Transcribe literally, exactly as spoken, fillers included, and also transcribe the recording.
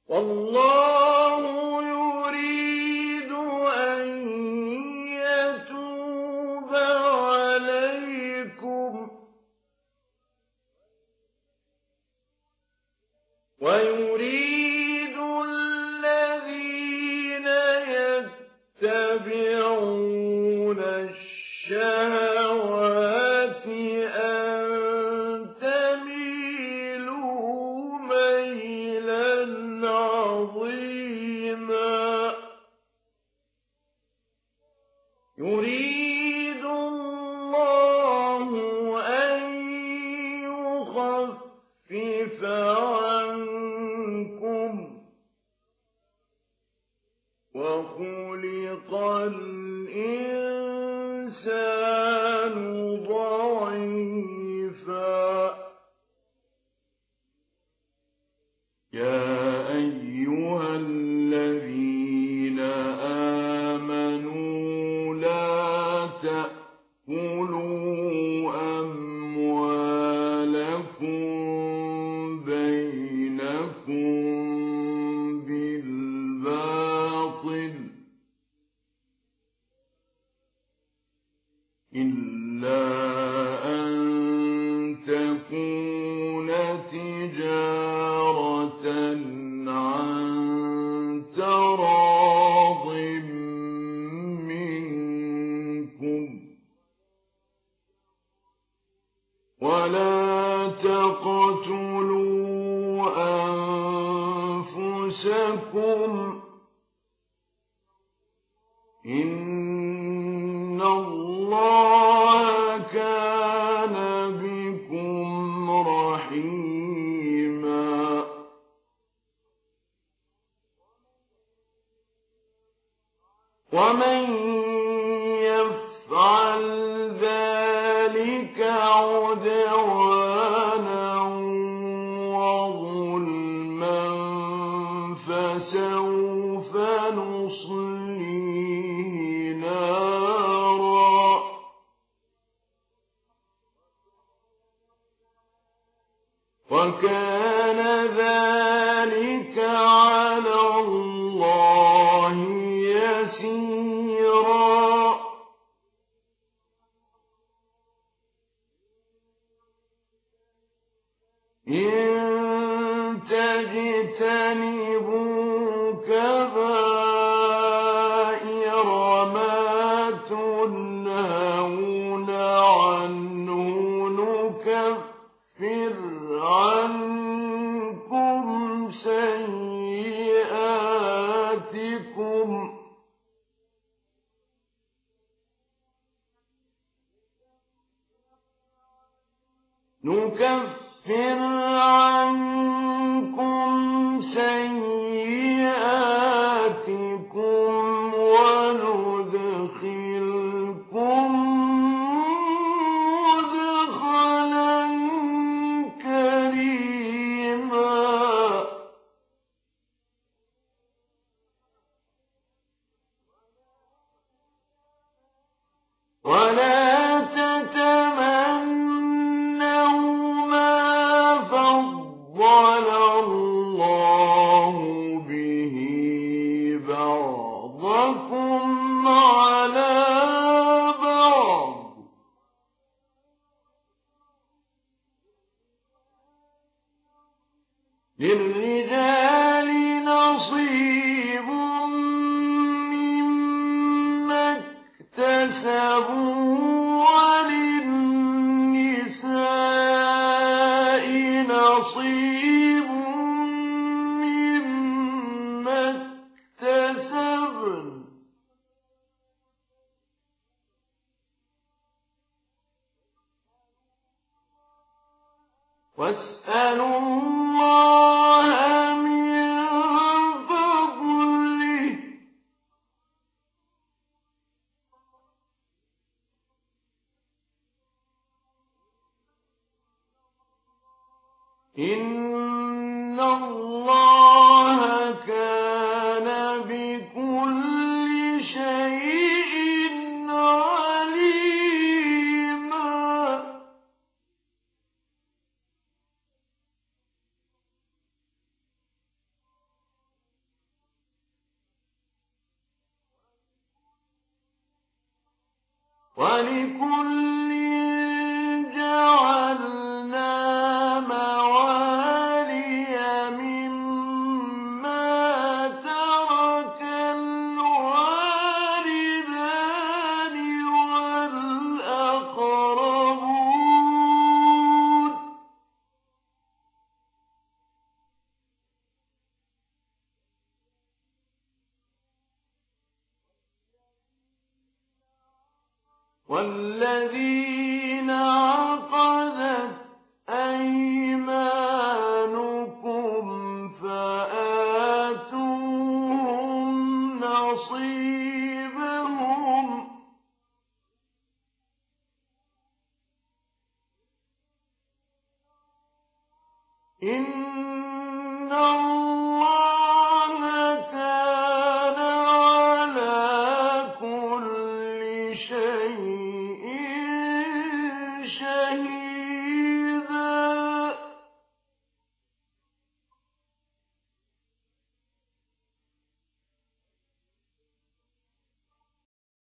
والله يريد أن يتوب عليكم ويريد الذين يتبعون الشهوات أن تميلوا ميلا عظيما يريد الله أن يخفف عنكم وخلق الإنسان ضعيفا يا أيها الذين آمنوا لا تأكلوا أموالكم بينكم بالباطل إلا أن تكون تجارة عن تراض منكم ولا تقتلوا أنفسكم إن الله كان بكم رحيما ومن يفعل ذلك عدوانا وظلما فسوف نصليه نارا وكان ذلك على الله يسيرا إن تجتنبوا كبائر ما تنهون عنه نكفر عنكم سيئاتكم نكفر عنكم سيئاتكم وندخلكم مدخلا كريما ولا تتمنوا ما فضل الله به بعضكم على بعض للرجال نصيب مما اكتسبوا وللنساء نصيب مما اكتسبن واسألوا الله من فضله إن الله كان بكل شيء عليما وَلِكُلٍّ جَعَلْنَا مَوَالِيَ مِمَّا تَرَكَ الْوَالِدَانِ وَالْأَقْرَبُونَ ۚ وَالَّذِينَ عَقَدَتْ أَيْمَانُكُمْ فَآتُوهُمْ نَصِيبَهُمْ ۚ إِنَّ اللَّهَ كَانَ عَلَىٰ كُلِّ شَيْءٍ شَهِيدًا.